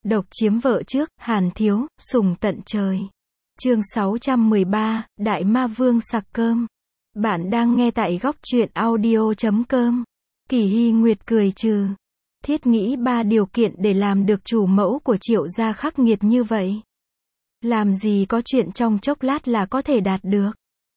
Độc chiếm vợ trước, Hàn thiếu, sùng tận trời. Chương 613, Đại Ma Vương sặc cơm. Bạn đang nghe tại góc truyện audio.com. Kỳ Hy Nguyệt cười trừ. Thiết nghĩ 3 điều kiện để làm được chủ mẫu của Triệu gia khắc nghiệt như vậy. Làm gì có chuyện trong chốc lát là có thể đạt được.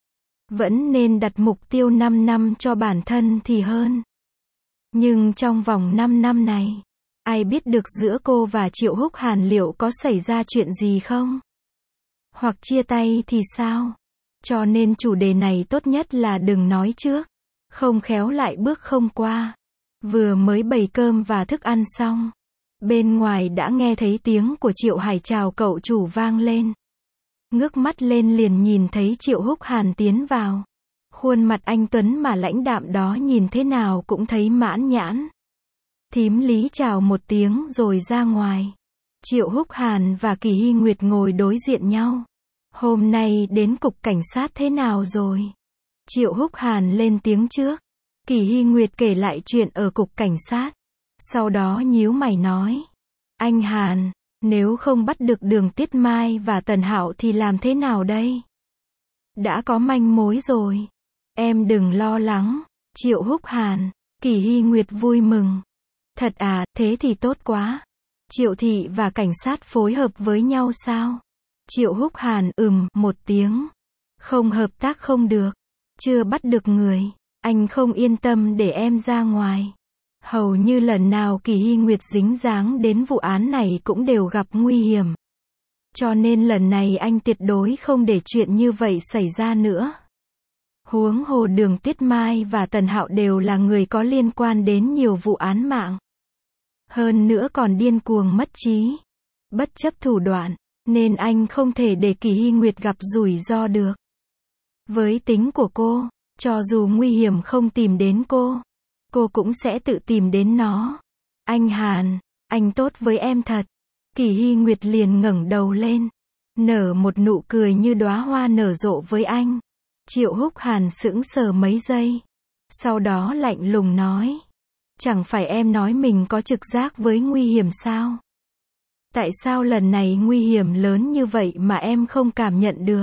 Vẫn nên đặt mục tiêu 5 năm cho bản thân thì hơn. Nhưng trong vòng 5 năm này, ai biết được giữa cô và Triệu Húc Hàn liệu có xảy ra chuyện gì không? Hoặc chia tay thì sao? Cho nên chủ đề này tốt nhất là đừng nói trước. Không khéo lại bước không qua. Vừa mới bày cơm và thức ăn xong. Bên ngoài đã nghe thấy tiếng của Triệu Hải chào cậu chủ vang lên. Ngước mắt lên liền nhìn thấy Triệu Húc Hàn tiến vào. Khuôn mặt anh tuấn mà lãnh đạm đó nhìn thế nào cũng thấy mãn nhãn. Thím Lý chào một tiếng rồi ra ngoài. Triệu Húc Hàn và Kỳ Hy Nguyệt ngồi đối diện nhau. Hôm nay đến cục cảnh sát thế nào rồi? Triệu Húc Hàn lên tiếng trước. Kỳ Hy Nguyệt kể lại chuyện ở cục cảnh sát. Sau đó nhíu mày nói. Anh Hàn, nếu không bắt được Đường Tiết Mai và Tần Hạo thì làm thế nào đây? Đã có manh mối rồi. Em đừng lo lắng. Triệu Húc Hàn, Kỳ Hy Nguyệt vui mừng. Thật à, thế thì tốt quá. Triệu thị và cảnh sát phối hợp với nhau sao? Triệu Húc Hàn một tiếng. Không hợp tác không được. Chưa bắt được người. Anh không yên tâm để em ra ngoài. Hầu như lần nào Kỳ Hy Nguyệt dính dáng đến vụ án này cũng đều gặp nguy hiểm. Cho nên lần này anh tuyệt đối không để chuyện như vậy xảy ra nữa. Huống hồ Đường Tiết Mai và Tần Hạo đều là người có liên quan đến nhiều vụ án mạng. Hơn nữa còn điên cuồng mất trí. Bất chấp thủ đoạn, nên anh không thể để Kỳ Hy Nguyệt gặp rủi ro được. Với tính của cô, cho dù nguy hiểm không tìm đến cô cũng sẽ tự tìm đến nó. Anh Hàn, anh tốt với em thật. Kỳ Hy Nguyệt liền ngẩng đầu lên, nở một nụ cười như đóa hoa nở rộ với anh. Triệu Húc Hàn sững sờ mấy giây. Sau đó lạnh lùng nói. Chẳng phải em nói mình có trực giác với nguy hiểm sao? Tại sao lần này nguy hiểm lớn như vậy mà em không cảm nhận được?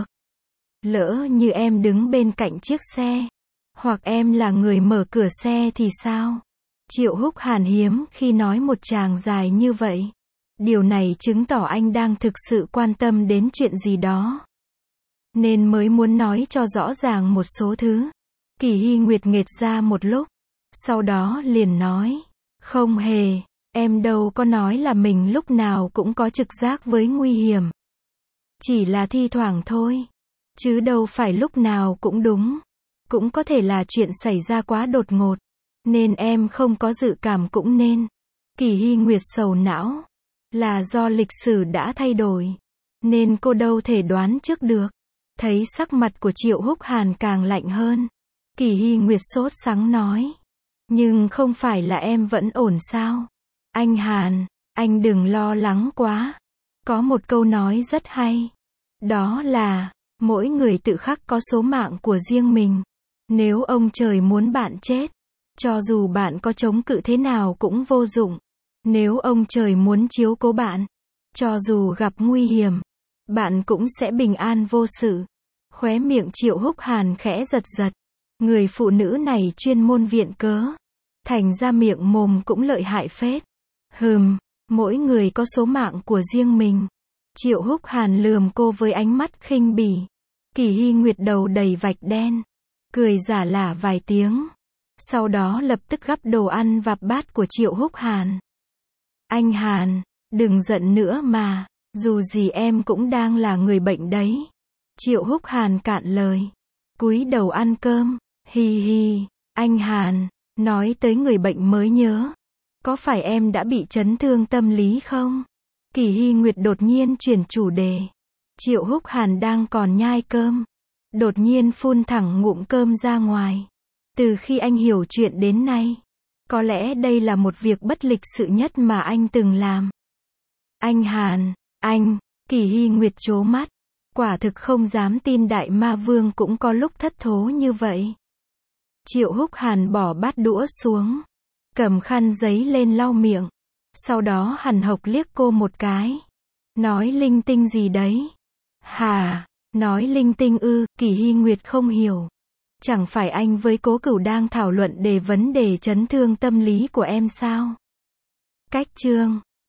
Lỡ như em đứng bên cạnh chiếc xe, hoặc em là người mở cửa xe thì sao? Triệu Húc Hàn hiếm khi nói một tràng dài như vậy. Điều này chứng tỏ anh đang thực sự quan tâm đến chuyện gì đó. Nên mới muốn nói cho rõ ràng một số thứ. Kỳ Hy Nguyệt nghệt ra một lúc. Sau đó liền nói. Không hề, em đâu có nói là mình lúc nào cũng có trực giác với nguy hiểm. Chỉ là thi thoảng thôi. Chứ đâu phải lúc nào cũng đúng. Cũng có thể là chuyện xảy ra quá đột ngột. Nên em không có dự cảm cũng nên. Kỳ Hy Nguyệt sầu não. Là do lịch sử đã thay đổi. Nên cô đâu thể đoán trước được. Thấy sắc mặt của Triệu Húc Hàn càng lạnh hơn. Kỳ Hy Nguyệt sốt sắng nói. Nhưng không phải là em vẫn ổn sao? Anh Hàn, anh đừng lo lắng quá. Có một câu nói rất hay. Đó là, mỗi người tự khắc có số mạng của riêng mình. Nếu ông trời muốn bạn chết, cho dù bạn có chống cự thế nào cũng vô dụng. Nếu ông trời muốn chiếu cố bạn, cho dù gặp nguy hiểm, bạn cũng sẽ bình an vô sự. Khóe miệng Triệu Húc Hàn khẽ giật giật. Người phụ nữ này chuyên môn viện cớ. Thành ra miệng mồm cũng lợi hại phết. Mỗi người có số mạng của riêng mình. Triệu Húc Hàn lườm cô với ánh mắt khinh bỉ. Kỳ Hy Nguyệt đầu đầy vạch đen. Cười giả lả vài tiếng. Sau đó lập tức gắp đồ ăn vạp bát của Triệu Húc Hàn. Anh Hàn, đừng giận nữa mà. Dù gì em cũng đang là người bệnh đấy. Triệu Húc Hàn cạn lời. Cúi đầu ăn cơm. Hi hi, anh Hàn, nói tới người bệnh mới nhớ. Có phải em đã bị chấn thương tâm lý không? Kỳ Hy Nguyệt đột nhiên chuyển chủ đề. Triệu Húc Hàn đang còn nhai cơm. Đột nhiên phun thẳng ngụm cơm ra ngoài. Từ khi anh hiểu chuyện đến nay, có lẽ đây là một việc bất lịch sự nhất mà anh từng làm. Anh Hàn, anh, Kỳ Hy Nguyệt trố mắt. Quả thực không dám tin Đại Ma Vương cũng có lúc thất thố như vậy. Triệu Húc Hàn bỏ bát đũa xuống. Cầm khăn giấy lên lau miệng. Sau đó Hàn Hộc liếc cô một cái. Nói linh tinh gì đấy? Hả? Nói linh tinh ư? Kỷ Hy Nguyệt không hiểu. Chẳng phải anh với Cố Cửu đang thảo luận về vấn đề chấn thương tâm lý của em sao? Cách chương